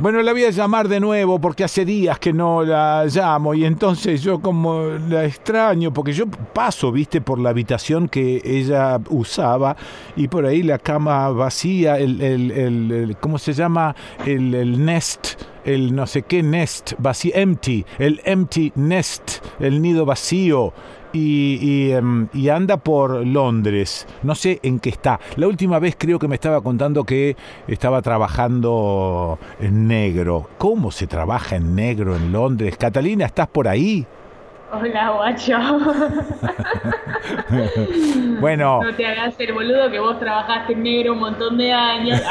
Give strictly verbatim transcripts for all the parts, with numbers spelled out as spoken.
Bueno, la voy a llamar de nuevo porque hace días que no la llamo y entonces yo como la extraño porque yo paso, viste, por la habitación que ella usaba y por ahí la cama vacía, el, el, el, el ¿cómo se llama? El, el nest, el no sé qué nest, vacío, empty, el empty nest, el nido vacío. Y, y, um, y anda por Londres, no sé en qué está. La última vez creo que me estaba contando que estaba trabajando en negro. ¿Cómo se trabaja en negro en Londres? Catalina, ¿estás por ahí? Hola, guacho. Bueno. No te hagas el boludo que vos trabajaste en negro un montón de años.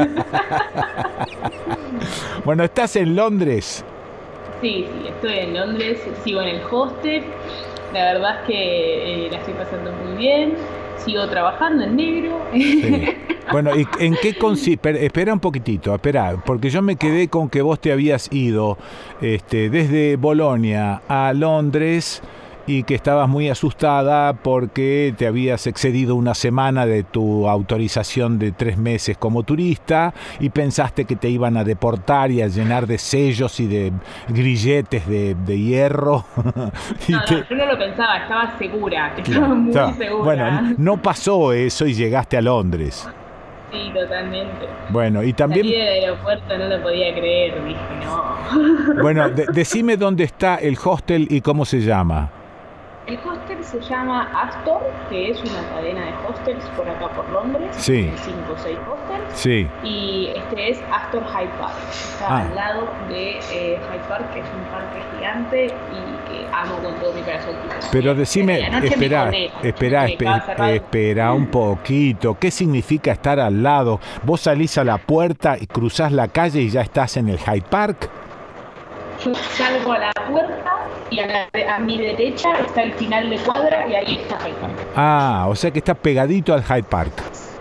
Bueno, ¿estás en Londres? Sí, sí, estoy en Londres, sigo en el hostel. La verdad es que eh, la estoy pasando muy bien. Sigo trabajando en negro. Sí. Bueno, ¿y en qué consiste? Espera un poquitito, espera, porque yo me quedé con que vos te habías ido este, desde Bolonia a Londres y que estabas muy asustada porque te habías excedido una semana de tu autorización de tres meses como turista y pensaste que te iban a deportar y a llenar de sellos y de grilletes de, de hierro. y No, te... no, yo no lo pensaba, estaba segura, estaba Claro, muy estaba... segura. Bueno, no pasó eso y llegaste a Londres. Sí, totalmente. Bueno, y también... Salí del aeropuerto, no lo podía creer, dije, no. Bueno, de- decime dónde está el hostel y cómo se llama. El hostel se llama Astor, que es una cadena de hostels por acá por Londres. Sí. Tiene cinco o seis hostels. Sí. Y este es Astor Hyde Park. Está Ah. al lado de eh, Hyde Park, que es un parque gigante y que amo con todo mi corazón. Pero decime, Anoche me espera, colé, espera, me quedaba espera, cerrado. espera un poquito. ¿Qué significa estar al lado? Vos salís a la puerta y cruzás la calle y ya estás en el Hyde Park. Yo salgo a la puerta y a, la, a mi derecha está el final de cuadra y ahí está Hyde Park. Ah, o sea que está pegadito al Hyde Park.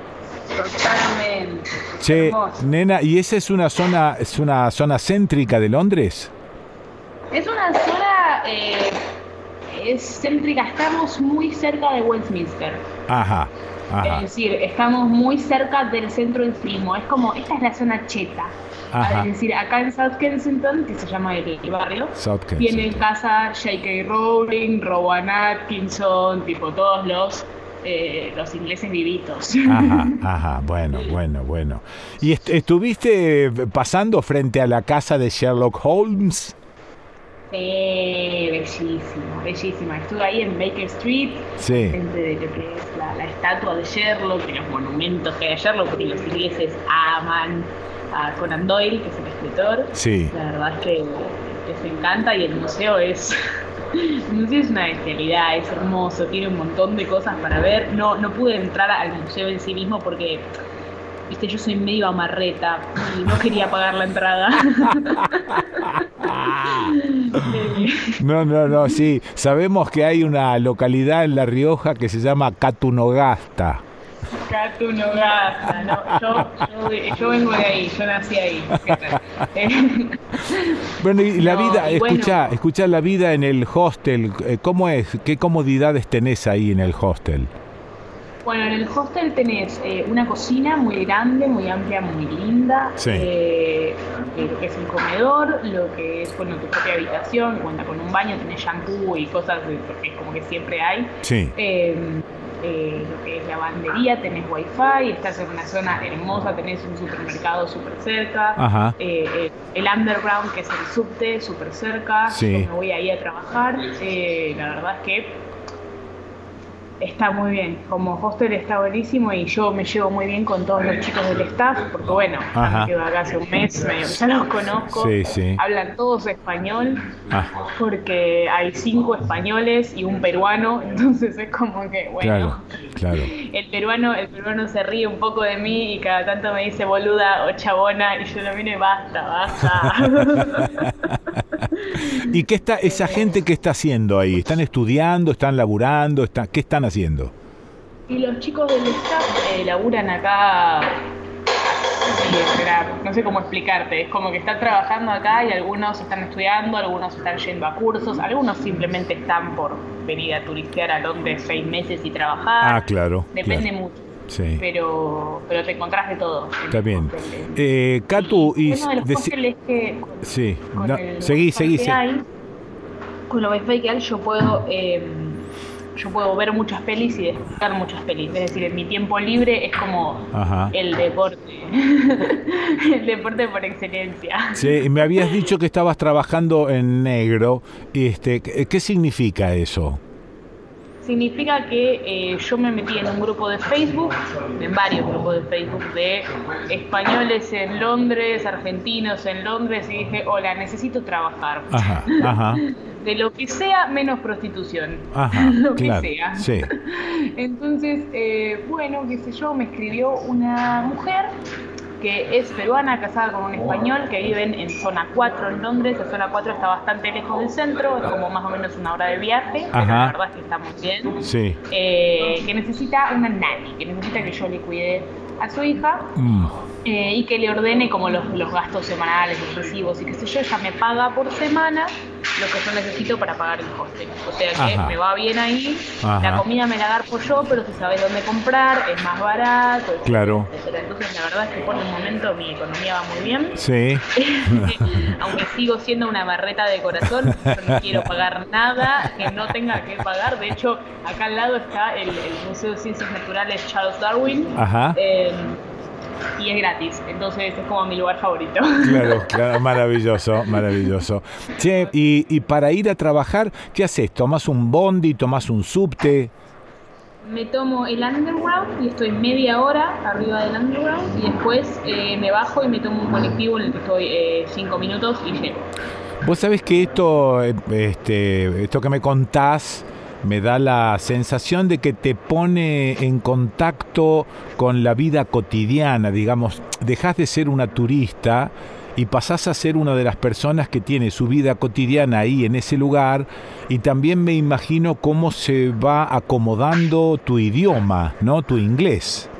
Totalmente. Che, Hermoso. nena, ¿y esa es una zona, es una zona céntrica de Londres? Es una zona eh, es céntrica, estamos muy cerca de Westminster. Ajá, ajá. Es decir, estamos muy cerca del centro del turismo. Es como, esta es la zona cheta. Ajá. Es decir, acá en South Kensington, que se llama el, el barrio, South Kensington. tienen casa J K Rowling, Rowan Atkinson, tipo todos los, eh, los ingleses vivitos. Ajá, ajá, bueno, bueno, bueno. ¿Y est- estuviste pasando frente a la casa de Sherlock Holmes? Sí, bellísima, bellísima. Estuve ahí en Baker Street, Sí. frente de lo que es la, la estatua de Sherlock y los monumentos que hay a Sherlock, porque los ingleses aman a Conan Doyle, que es el escritor. Sí. La verdad es que les encanta y el museo es... El museo es una bestialidad, es hermoso, tiene un montón de cosas para ver. No, no pude entrar al museo en sí mismo porque, viste, yo soy medio amarreta y no quería pagar la entrada. No, no, no, sí. Sabemos que hay una localidad en La Rioja que se llama Catunogasta. Catu no gasta, no, yo, yo, yo vengo de ahí, yo nací ahí. Bueno, y la No, vida, y bueno. escuchá, escuchá la vida en el hostel, eh, ¿cómo es? ¿Qué comodidades tenés ahí en el hostel? Bueno, en el hostel tenés eh, una cocina muy grande, muy amplia, muy linda. Sí. Eh, eh, lo que es el comedor, lo que es, bueno, tu propia habitación, cuenta con un baño, tenés shampoo y cosas, de, porque es como que siempre hay. Sí. Eh, eh, lo que es lavandería, tenés wifi, estás en una zona hermosa, tenés un supermercado súper cerca. Ajá. Eh, eh, el underground, que es el subte, súper cerca. Sí. Yo me voy ahí a trabajar. Eh, la verdad es que está muy bien, como hostel está buenísimo y yo me llevo muy bien con todos los chicos del staff, porque bueno, Ajá. me quedo acá hace un mes, medio que ya los conozco, Sí, sí. hablan todos español, Ah, porque hay cinco españoles y un peruano, entonces es como que, bueno, claro, claro. el peruano, el peruano se ríe un poco de mí y cada tanto me dice boluda o chabona y yo lo miro y basta, basta. ¿Y qué está esa gente qué está haciendo ahí? ¿Están estudiando? ¿Están laburando? Están, ¿qué están haciendo? Y los chicos del staff eh, laburan acá, sí, espera, no sé cómo explicarte, es como que están trabajando acá y algunos están estudiando, algunos están yendo a cursos, algunos simplemente están por venir a turistear a Londres seis meses y trabajar. Ah, claro. Depende claro. mucho. sí. pero, pero te encontrás de todo. Está bien. Eh, Catu, y... Uno de los deci- hostels es que con, sí, con no, el seguí, wifi seguí, que sí. hay, con lo wifi que hay, yo puedo... Eh, yo puedo ver muchas pelis y descargar muchas pelis. Es decir, en mi tiempo libre es como Ajá. el deporte. El deporte por excelencia. Sí, y me habías dicho que estabas trabajando en negro. Este, ¿qué qué significa eso? Significa que eh, yo me metí en un grupo de Facebook, en varios grupos de Facebook, de españoles en Londres, argentinos en Londres, y dije, hola, necesito trabajar. Ajá, ajá. De lo que sea, menos prostitución. Ajá, Lo claro, que sea. sí. Entonces, eh, bueno, qué sé yo, me escribió una mujer que es peruana, casada con un español, que viven en zona cuatro en Londres. La zona cuatro está bastante lejos del centro, es como más o menos una hora de viaje, pero Ajá. la verdad es que está muy bien. Sí. Eh, que necesita una nanny, que necesita que yo le cuide a su hija. Mm. Eh, y que le ordene como los, los gastos semanales, los recibos y qué sé yo. Ella me paga por semana lo que yo necesito para pagar el hostel. O sea que Ajá. me va bien ahí. Ajá. La comida me la garpo yo, pero si sabes dónde comprar, es más barato, etcétera, Claro. etcétera. Entonces la verdad es que por el momento mi economía va muy bien. Sí. Aunque sigo siendo una barreta de corazón, yo no quiero pagar nada que no tenga que pagar. De hecho, acá al lado está el, el Museo de Ciencias Naturales Charles Darwin. Ajá. Eh, y es gratis, entonces es como mi lugar favorito. Claro, claro, maravilloso, maravilloso. Che, y, y para ir a trabajar, ¿qué haces? ¿Tomás un bondi, tomás un subte? Me tomo el underground y estoy media hora arriba del underground y después eh, me bajo y me tomo un colectivo en el que estoy eh, cinco minutos y llego. Vos sabés que esto, eh, este, esto que me contás me da la sensación de que te pone en contacto con la vida cotidiana, digamos, dejás de ser una turista y pasás a ser una de las personas que tiene su vida cotidiana ahí en ese lugar, y también me imagino cómo se va acomodando tu idioma, ¿no? Tu inglés.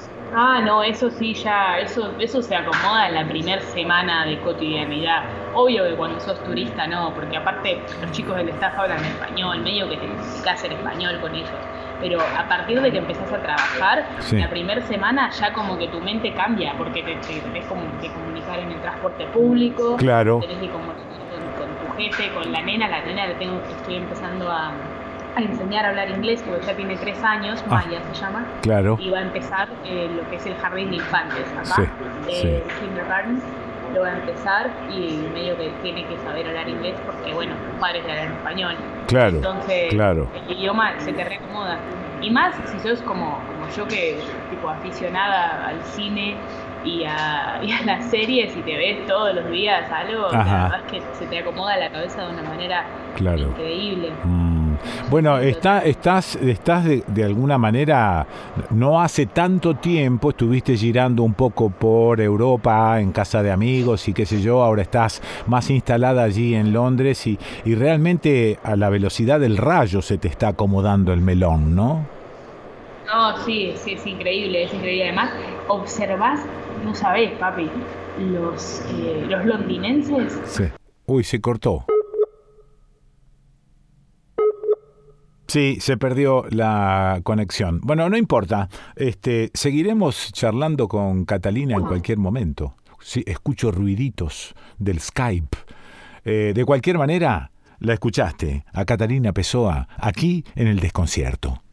Ah, no, eso sí, ya, eso, eso se acomoda en la primera semana de cotidianidad. Obvio que cuando sos turista no, porque aparte los chicos del staff hablan español, medio que te necesitas ser español con ellos. Pero a partir de que empezás a trabajar, sí. La primera semana ya como que tu mente cambia, porque te, te tenés como que comunicar en el transporte público, claro. Tenés que comunicar con, con tu jefe, con la nena, la nena le tengo, estoy empezando a... a enseñar a hablar inglés, porque ya tiene tres años, Ah, Maya se llama, claro. y va a empezar eh, lo que es el jardín de infantes acá, Sí, eh, sí. kindergarten, lo va a empezar y medio que tiene que saber hablar inglés porque, bueno, los padres le hablan español. Claro, Entonces, claro. el idioma se te reacomoda. Y más si sos como, como yo, que tipo aficionada al cine y a, y a las series y te ves todos los días algo, Ajá. la verdad es que se te acomoda la cabeza de una manera Claro. increíble. Mm. Bueno, está, estás, estás de, de alguna manera, no hace tanto tiempo estuviste girando un poco por Europa, en casa de amigos y qué sé yo, ahora estás más instalada allí en Londres y, y realmente a la velocidad del rayo se te está acomodando el melón, ¿no? No, sí, sí, es increíble, es increíble. Además, observás, no sabés, papi, los, eh, los londinenses. Sí. Uy, se cortó. Sí, se perdió la conexión. Bueno, no importa. Este, seguiremos charlando con Catalina en cualquier momento. Sí, escucho ruiditos del Skype. Eh, de cualquier manera, la escuchaste a Catalina Pessoa aquí en El Desconcierto.